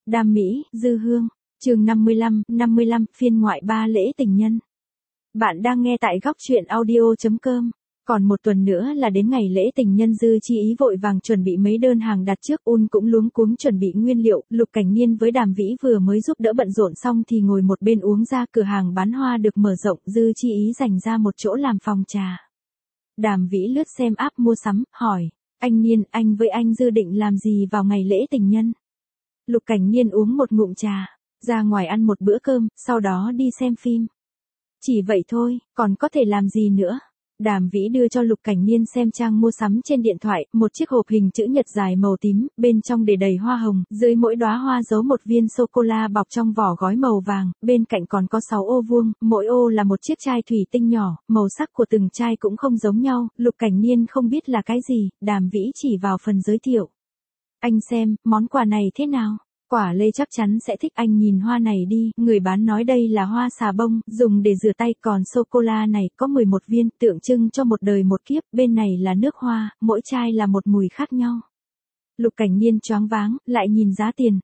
Đam Mỹ, Dư Hương, chương 55, phiên ngoại 3 lễ tình nhân. Bạn đang nghe tại góc truyện audio.com. Còn một tuần nữa là đến ngày lễ tình nhân, Dư Chi Ý vội vàng chuẩn bị mấy đơn hàng đặt trước, cũng luống cuống chuẩn bị nguyên liệu. Lục Cảnh Niên với Đàm Vĩ vừa mới giúp đỡ bận rộn xong thì ngồi một bên uống ra. Cửa hàng bán hoa được mở rộng, Dư Chi Ý dành ra một chỗ làm phòng trà. Đàm Vĩ lướt xem app mua sắm, hỏi, anh Niên, anh với anh Dư định làm gì vào ngày lễ tình nhân? Lục Cảnh Niên uống một ngụm trà, ra ngoài ăn một bữa cơm, sau đó đi xem phim. Chỉ vậy thôi, còn có thể làm gì nữa? Đàm Vĩ đưa cho Lục Cảnh Niên xem trang mua sắm trên điện thoại, một chiếc hộp hình chữ nhật dài màu tím, bên trong để đầy hoa hồng, dưới mỗi đóa hoa giấu một viên sô-cô-la bọc trong vỏ gói màu vàng, bên cạnh còn có 6 ô vuông, mỗi ô là một chiếc chai thủy tinh nhỏ, màu sắc của từng chai cũng không giống nhau. Lục Cảnh Niên không biết là cái gì, Đàm Vĩ chỉ vào phần giới thiệu. Anh xem, món quà này thế nào? Quả Lê chắc chắn sẽ thích, anh nhìn hoa này đi, người bán nói đây là hoa xà bông, dùng để rửa tay, còn sô-cô-la này có 11 viên, tượng trưng cho một đời một kiếp, bên này là nước hoa, mỗi chai là một mùi khác nhau. Lục Cảnh Niên choáng váng, lại nhìn giá tiền,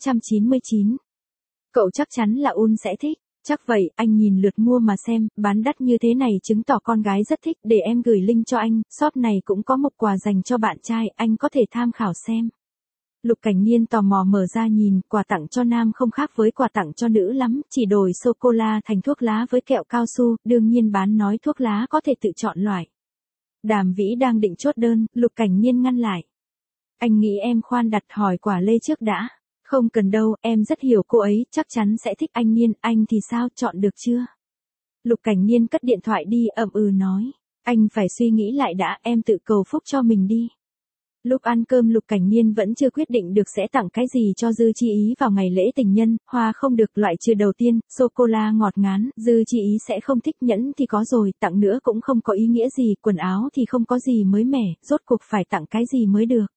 699. Cậu chắc chắn là sẽ thích. Chắc vậy, anh nhìn lượt mua mà xem, bán đắt như thế này chứng tỏ con gái rất thích, để em gửi link cho anh, shop này cũng có một quà dành cho bạn trai, anh có thể tham khảo xem. Lục Cảnh Niên tò mò mở ra nhìn, quà tặng cho nam không khác với quà tặng cho nữ lắm, chỉ đổi sô-cô-la thành thuốc lá với kẹo cao su, đương nhiên bán nói thuốc lá có thể tự chọn loại. Đàm Vĩ đang định chốt đơn, Lục Cảnh Niên ngăn lại. Anh nghĩ em khoan đặt hỏi Quả Lê trước đã. Không cần đâu, em rất hiểu cô ấy, chắc chắn sẽ thích. Anh Niên, anh thì sao, chọn được chưa? Lục Cảnh Niên cất điện thoại đi, nói. Anh phải suy nghĩ lại đã, em tự cầu phúc cho mình đi. Lúc ăn cơm Lục Cảnh Niên vẫn chưa quyết định được sẽ tặng cái gì cho Dư Chi Ý vào ngày lễ tình nhân, hoa không được, loại trừ đầu tiên, sô-cô-la ngọt ngán, Dư Chi Ý sẽ không thích, nhẫn thì có rồi, tặng nữa cũng không có ý nghĩa gì, quần áo thì không có gì mới mẻ, rốt cuộc phải tặng cái gì mới được.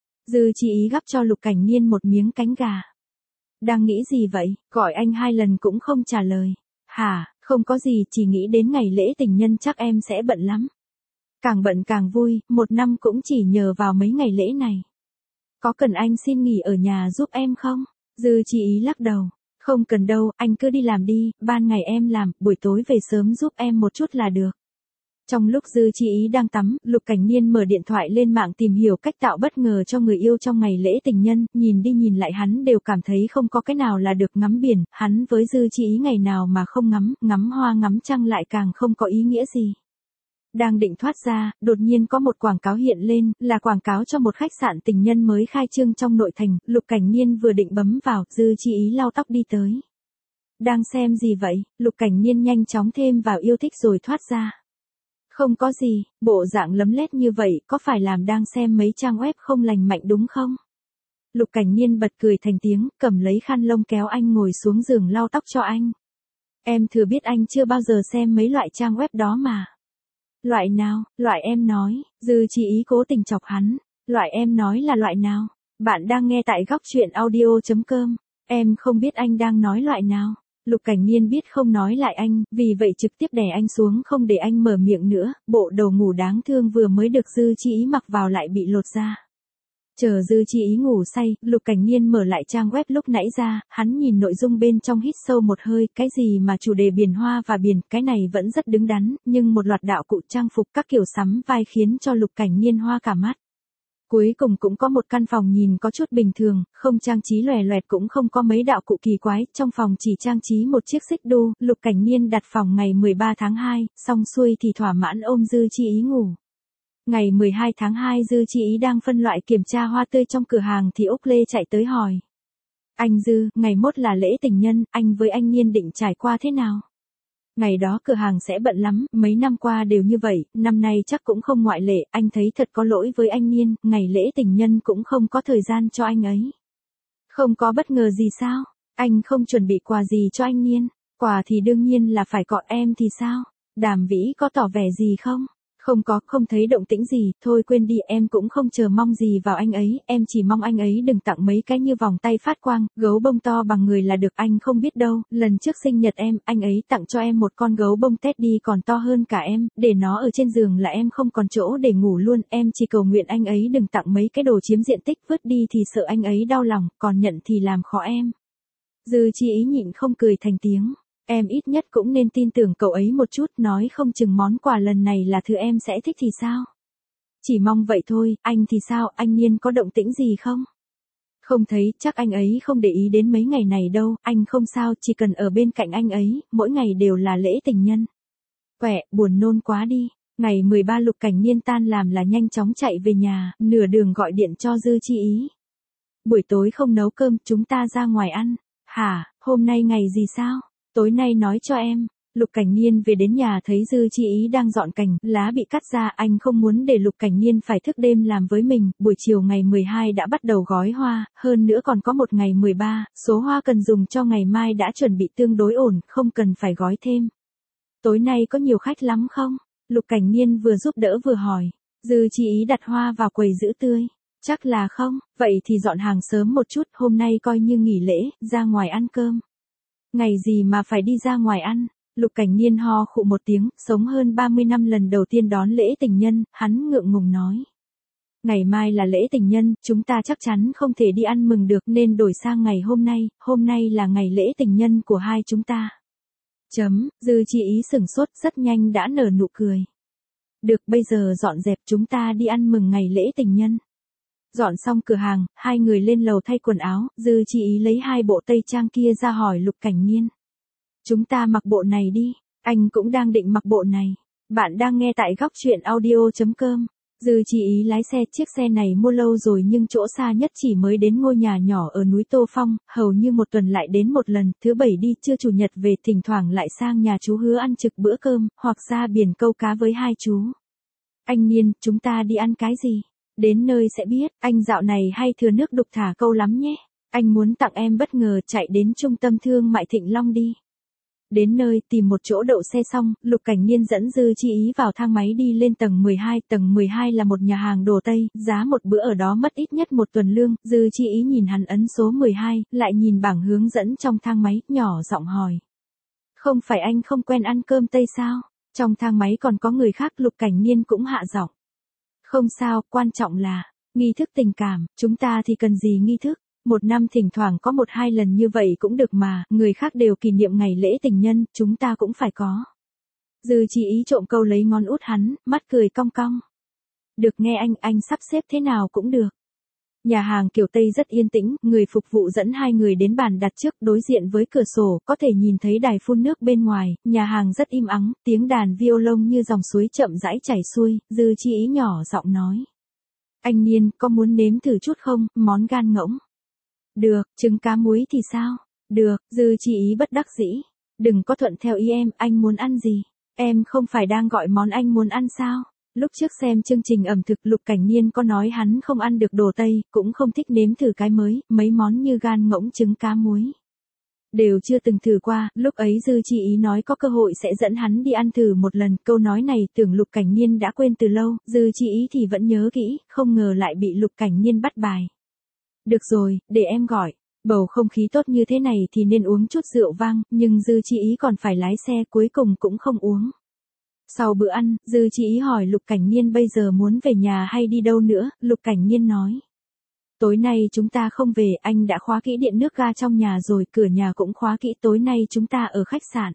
Dư Chi Ý gắp cho Lục Cảnh Niên một miếng cánh gà. Đang nghĩ gì vậy, gọi anh 2 lần cũng không trả lời. Hả, không có gì, chỉ nghĩ đến ngày lễ tình nhân chắc em sẽ bận lắm. Càng bận càng vui, một năm cũng chỉ nhờ vào mấy ngày lễ này. Có cần anh xin nghỉ ở nhà giúp em không? Dư Chi Ý lắc đầu. Không cần đâu, anh cứ đi làm đi, ban ngày em làm, buổi tối về sớm giúp em một chút là được. Trong lúc Dư Chi Ý đang tắm, Lục Cảnh Niên mở điện thoại lên mạng tìm hiểu cách tạo bất ngờ cho người yêu trong ngày lễ tình nhân, nhìn đi nhìn lại hắn đều cảm thấy không có cái nào là được. Ngắm biển, hắn với Dư Chi Ý ngày nào mà không ngắm hoa ngắm trăng lại càng không có ý nghĩa gì. Đang định thoát ra, đột nhiên có một quảng cáo hiện lên, là quảng cáo cho một khách sạn tình nhân mới khai trương trong nội thành. Lục Cảnh Niên vừa định bấm vào, Dư Chi Ý lau tóc đi tới. Đang xem gì vậy? Lục Cảnh Niên nhanh chóng thêm vào yêu thích rồi thoát ra. Không có gì, bộ dạng lấm lét như vậy, có phải làm đang xem mấy trang web không lành mạnh đúng không? Lục Cảnh Niên bật cười thành tiếng, cầm lấy khăn lông kéo anh ngồi xuống giường lau tóc cho anh. Em thừa biết anh chưa bao giờ xem mấy loại trang web đó mà. Loại nào, loại em nói, Dư Chi Ý cố tình chọc hắn. Loại em nói là loại nào? Bạn đang nghe tại góc truyện audio.com. Em không biết anh đang nói loại nào. Lục Cảnh Niên biết không nói lại anh, vì vậy trực tiếp đè anh xuống không để anh mở miệng nữa. Bộ đồ ngủ đáng thương vừa mới được Dư Chi Ý mặc vào lại bị lột ra. Chờ Dư Chi Ý ngủ say, Lục Cảnh Niên mở lại trang web lúc nãy ra, hắn nhìn nội dung bên trong hít sâu một hơi, cái gì mà chủ đề biển hoa và biển, cái này vẫn rất đứng đắn, nhưng một loạt đạo cụ trang phục các kiểu sắm vai khiến cho Lục Cảnh Niên hoa cả mắt. Cuối cùng cũng có một căn phòng nhìn có chút bình thường, không trang trí lòe loẹt cũng không có mấy đạo cụ kỳ quái, trong phòng chỉ trang trí một chiếc xích đu. Lục Cảnh Niên đặt phòng ngày 13 tháng 2, xong xuôi thì thỏa mãn ôm Dư Chi Ý ngủ. Ngày 12 tháng 2 Dư Chi Ý đang phân loại kiểm tra hoa tươi trong cửa hàng thì Úc Lê chạy tới hỏi. Anh Dư, ngày mốt là lễ tình nhân, anh với anh Niên định trải qua thế nào? Ngày đó cửa hàng sẽ bận lắm, mấy năm qua đều như vậy, năm nay chắc cũng không ngoại lệ, anh thấy thật có lỗi với anh Niên, ngày lễ tình nhân cũng không có thời gian cho anh ấy. Không có bất ngờ gì sao? Anh không chuẩn bị quà gì cho anh Niên? Quà thì đương nhiên là phải có, em thì sao? Đàm Vĩ có tỏ vẻ gì không? Không có, không thấy động tĩnh gì, thôi quên đi, em cũng không chờ mong gì vào anh ấy, em chỉ mong anh ấy đừng tặng mấy cái như vòng tay phát quang, gấu bông to bằng người là được. Anh không biết đâu, lần trước sinh nhật em, anh ấy tặng cho em một con gấu bông Teddy còn to hơn cả em, để nó ở trên giường là em không còn chỗ để ngủ luôn, em chỉ cầu nguyện anh ấy đừng tặng mấy cái đồ chiếm diện tích, vứt đi thì sợ anh ấy đau lòng, còn nhận thì làm khó em. Dư Chi Ý nhịn không cười thành tiếng. Em ít nhất cũng nên tin tưởng cậu ấy một chút, nói không chừng món quà lần này là thứ em sẽ thích thì sao? Chỉ mong vậy thôi, anh thì sao, anh Niên có động tĩnh gì không? Không thấy, chắc anh ấy không để ý đến mấy ngày này đâu, anh không sao, chỉ cần ở bên cạnh anh ấy, mỗi ngày đều là lễ tình nhân. Quẹ, buồn nôn quá đi. Ngày 13 Lục Cảnh Niên tan làm là nhanh chóng chạy về nhà, nửa đường gọi điện cho Dư Chi Ý. Buổi tối không nấu cơm, chúng ta ra ngoài ăn. Hả, hôm nay ngày gì sao? Tối nay nói cho em. Lục Cảnh Niên về đến nhà thấy Dư Chi Ý đang dọn cành, lá bị cắt ra, anh không muốn để Lục Cảnh Niên phải thức đêm làm với mình, buổi chiều ngày 12 đã bắt đầu gói hoa, hơn nữa còn có một ngày 13, số hoa cần dùng cho ngày mai đã chuẩn bị tương đối ổn, không cần phải gói thêm. Tối nay có nhiều khách lắm không? Lục Cảnh Niên vừa giúp đỡ vừa hỏi. Dư Chi Ý đặt hoa vào quầy giữ tươi. Chắc là không, vậy thì dọn hàng sớm một chút, hôm nay coi như nghỉ lễ, ra ngoài ăn cơm. Ngày gì mà phải đi ra ngoài ăn? Lục Cảnh Niên ho khụ một tiếng, sống hơn 30 năm lần đầu tiên đón lễ tình nhân, hắn ngượng ngùng nói. Ngày mai là lễ tình nhân, chúng ta chắc chắn không thể đi ăn mừng được nên đổi sang ngày hôm nay là ngày lễ tình nhân của hai chúng ta. Dư Chi Ý sửng sốt rất nhanh đã nở nụ cười. Được, bây giờ dọn dẹp chúng ta đi ăn mừng ngày lễ tình nhân. Dọn xong cửa hàng, hai người lên lầu thay quần áo, Dư Chi Ý lấy hai bộ tây trang kia ra hỏi Lục Cảnh Niên. Chúng ta mặc bộ này đi, anh cũng đang định mặc bộ này. Bạn đang nghe tại góc truyện audio.com. Dư Chi Ý lái xe, chiếc xe này mua lâu rồi nhưng chỗ xa nhất chỉ mới đến ngôi nhà nhỏ ở núi Tô Phong, hầu như một tuần lại đến một lần, thứ bảy đi trưa chủ nhật về, thỉnh thoảng lại sang nhà chú Hứa ăn trực bữa cơm, hoặc ra biển câu cá với hai chú. Anh Niên, chúng ta đi ăn cái gì? Đến nơi sẽ biết, anh dạo này hay thừa nước đục thả câu lắm nhé. Anh muốn tặng em bất ngờ, chạy đến trung tâm thương mại Thịnh Long đi. Đến nơi, tìm một chỗ đậu xe xong, Lục Cảnh Niên dẫn Dư Chi Ý vào thang máy đi lên tầng 12. Tầng 12 là một nhà hàng đồ Tây, giá một bữa ở đó mất ít nhất một tuần lương. Dư Chi Ý nhìn hắn ấn số 12, lại nhìn bảng hướng dẫn trong thang máy, nhỏ giọng hỏi. Không phải anh không quen ăn cơm Tây sao? Trong thang máy còn có người khác, Lục Cảnh Niên cũng hạ giọng. Không sao, quan trọng là nghi thức tình cảm, chúng ta thì cần gì nghi thức? Một năm thỉnh thoảng có một hai lần như vậy cũng được mà, người khác đều kỷ niệm ngày lễ tình nhân, chúng ta cũng phải có. Dư Chi Ý trộm câu lấy ngón út hắn, mắt cười cong cong. Được nghe anh sắp xếp thế nào cũng được. Nhà hàng kiểu Tây rất yên tĩnh, người phục vụ dẫn hai người đến bàn đặt trước, đối diện với cửa sổ, có thể nhìn thấy đài phun nước bên ngoài, nhà hàng rất im ắng, tiếng đàn violon như dòng suối chậm rãi chảy xuôi, Dư Chi Ý nhỏ giọng nói. Anh Niên, có muốn nếm thử chút không, món gan ngỗng? Được, trứng cá muối thì sao? Được, Dư Chi Ý bất đắc dĩ. Đừng có thuận theo ý em, anh muốn ăn gì? Em không phải đang gọi món anh muốn ăn sao? Lúc trước xem chương trình ẩm thực, Lục Cảnh Niên có nói hắn không ăn được đồ Tây, cũng không thích nếm thử cái mới, mấy món như gan ngỗng trứng cá muối. Đều chưa từng thử qua, lúc ấy Dư Chi Ý nói có cơ hội sẽ dẫn hắn đi ăn thử một lần, câu nói này tưởng Lục Cảnh Niên đã quên từ lâu, Dư Chi Ý thì vẫn nhớ kỹ, không ngờ lại bị Lục Cảnh Niên bắt bài. Được rồi, để em gọi. Bầu không khí tốt như thế này thì nên uống chút rượu vang, nhưng Dư Chi Ý còn phải lái xe, cuối cùng cũng không uống. Sau bữa ăn, Dư Chi Ý hỏi Lục Cảnh Niên bây giờ muốn về nhà hay đi đâu nữa, Lục Cảnh Niên nói. Tối nay chúng ta không về, anh đã khóa kỹ điện nước ga trong nhà rồi, cửa nhà cũng khóa kỹ, tối nay chúng ta ở khách sạn.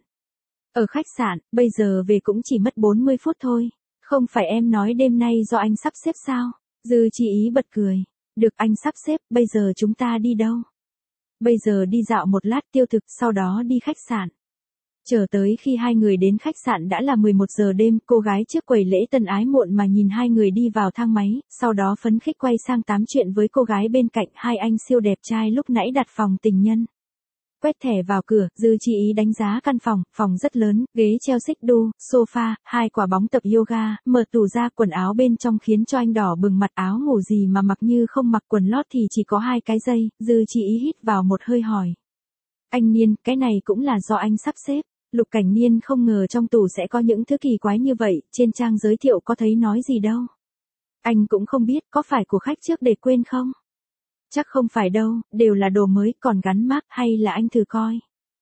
Ở khách sạn, bây giờ về cũng chỉ mất 40 phút thôi. Không phải em nói đêm nay do anh sắp xếp sao? Dư Chi Ý bật cười. Được, anh sắp xếp, bây giờ chúng ta đi đâu? Bây giờ đi dạo một lát tiêu thực, sau đó đi khách sạn. Chờ tới khi hai người đến khách sạn đã là 11 giờ đêm, cô gái trước quầy lễ tân ái muộn mà nhìn hai người đi vào thang máy, sau đó phấn khích quay sang tám chuyện với cô gái bên cạnh, hai anh siêu đẹp trai lúc nãy đặt phòng tình nhân. Quét thẻ vào cửa, Dư Chi Ý đánh giá căn phòng, phòng rất lớn, ghế treo xích đu, sofa, hai quả bóng tập yoga, mở tủ ra, quần áo bên trong khiến cho anh đỏ bừng mặt, áo ngủ gì mà mặc như không mặc, quần lót thì chỉ có hai cái dây, Dư Chi Ý hít vào một hơi hỏi. Anh Niên, cái này cũng là do anh sắp xếp. Lục Cảnh Niên không ngờ trong tủ sẽ có những thứ kỳ quái như vậy, trên trang giới thiệu có thấy nói gì đâu. Anh cũng không biết có phải của khách trước để quên không? Chắc không phải đâu, đều là đồ mới còn gắn mác hay là anh thử coi.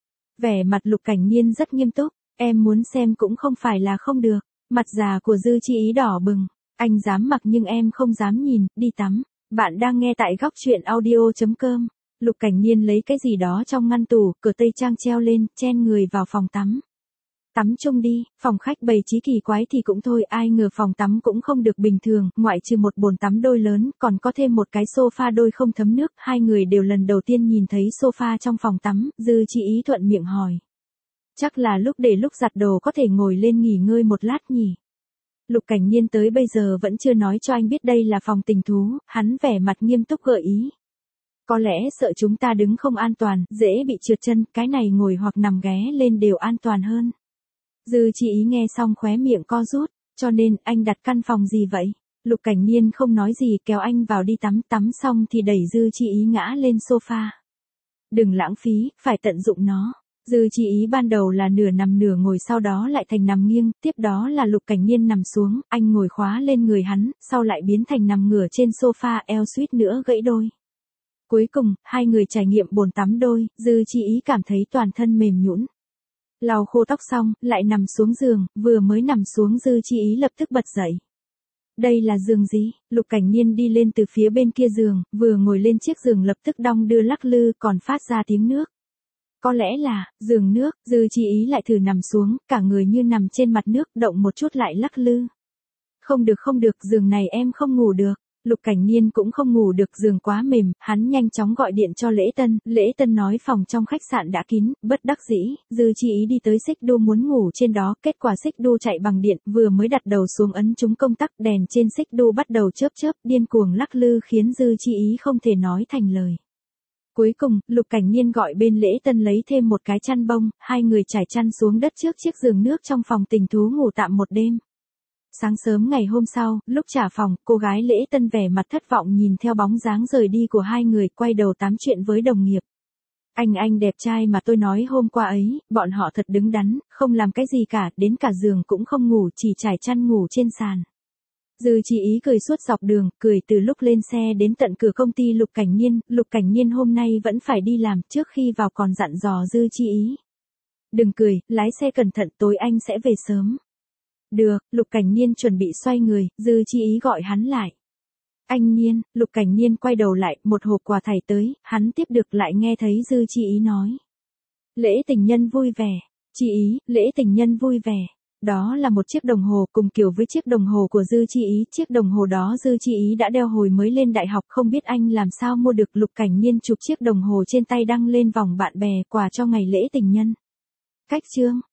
Vẻ mặt Lục Cảnh Niên rất nghiêm túc, em muốn xem cũng không phải là không được. Mặt già của Dư Chi Ý đỏ bừng, anh dám mặc nhưng em không dám nhìn, đi tắm. Bạn đang nghe tại góc truyện audio.com. Lục Cảnh Niên lấy cái gì đó trong ngăn tủ, cửa tây trang treo lên, chen người vào phòng tắm. Tắm chung đi, phòng khách bày trí kỳ quái thì cũng thôi, ai ngờ phòng tắm cũng không được bình thường, ngoại trừ một bồn tắm đôi lớn, còn có thêm một cái sofa đôi không thấm nước, hai người đều lần đầu tiên nhìn thấy sofa trong phòng tắm, Dư Chi Ý thuận miệng hỏi. Chắc là lúc để lúc giặt đồ có thể ngồi lên nghỉ ngơi một lát nhỉ. Lục Cảnh Niên tới bây giờ vẫn chưa nói cho anh biết đây là phòng tình thú, hắn vẻ mặt nghiêm túc gợi ý. Có lẽ sợ chúng ta đứng không an toàn, dễ bị trượt chân, cái này ngồi hoặc nằm ghé lên đều an toàn hơn. Dư Chi Ý nghe xong khóe miệng co rút, cho nên anh đặt căn phòng gì vậy? Lục Cảnh Niên không nói gì kéo anh vào đi tắm, tắm xong thì đẩy Dư Chi Ý ngã lên sofa. Đừng lãng phí, phải tận dụng nó. Dư Chi Ý ban đầu là nửa nằm nửa ngồi sau đó lại thành nằm nghiêng, tiếp đó là Lục Cảnh Niên nằm xuống, anh ngồi khóa lên người hắn, sau lại biến thành nằm ngửa trên sofa, eo suýt nữa gãy đôi. Cuối cùng, hai người trải nghiệm bồn tắm đôi, Dư Chi Ý cảm thấy toàn thân mềm nhũn. Lau khô tóc xong, lại nằm xuống giường, vừa mới nằm xuống Dư Chi Ý lập tức bật dậy. Đây là giường gì? Lục Cảnh Niên đi lên từ phía bên kia giường, vừa ngồi lên chiếc giường lập tức đong đưa lắc lư còn phát ra tiếng nước. Có lẽ là, giường nước, Dư Chi Ý lại thử nằm xuống, cả người như nằm trên mặt nước, động một chút lại lắc lư. Không được, giường này em không ngủ được. Lục Cảnh Niên cũng không ngủ được, giường quá mềm, hắn nhanh chóng gọi điện cho Lễ Tân nói phòng trong khách sạn đã kín, bất đắc dĩ, Dư Chi Ý đi tới xích đu muốn ngủ trên đó, kết quả xích đu chạy bằng điện, vừa mới đặt đầu xuống ấn trúng công tắc, đèn trên xích đu bắt đầu chớp, điên cuồng lắc lư khiến Dư Chi Ý không thể nói thành lời. Cuối cùng, Lục Cảnh Niên gọi bên Lễ Tân lấy thêm một cái chăn bông, hai người trải chăn xuống đất trước chiếc giường nước trong phòng tình thú ngủ tạm một đêm. Sáng sớm ngày hôm sau, lúc trả phòng, cô gái Lễ Tân vẻ mặt thất vọng nhìn theo bóng dáng rời đi của hai người, quay đầu tám chuyện với đồng nghiệp. Anh đẹp trai mà tôi nói hôm qua ấy, bọn họ thật đứng đắn, không làm cái gì cả, đến cả giường cũng không ngủ, chỉ trải chăn ngủ trên sàn. Dư Chi Ý cười suốt dọc đường, cười từ lúc lên xe đến tận cửa công ty Lục Cảnh Niên hôm nay vẫn phải đi làm, trước khi vào còn dặn dò Dư Chi Ý. Đừng cười, lái xe cẩn thận, tối anh sẽ về sớm. Được, Lục Cảnh Niên chuẩn bị xoay người, Dư Chi Ý gọi hắn lại. Anh Niên, Lục Cảnh Niên quay đầu lại, một hộp quà thảy tới, hắn tiếp được lại nghe thấy Dư Chi Ý nói. Lễ tình nhân vui vẻ. Chi Ý, lễ tình nhân vui vẻ. Đó là một chiếc đồng hồ cùng kiểu với chiếc đồng hồ của Dư Chi Ý, chiếc đồng hồ đó Dư Chi Ý đã đeo hồi mới lên đại học, không biết anh làm sao mua được. Lục Cảnh Niên chụp chiếc đồng hồ trên tay đăng lên vòng bạn bè, quà cho ngày lễ tình nhân. Cách chương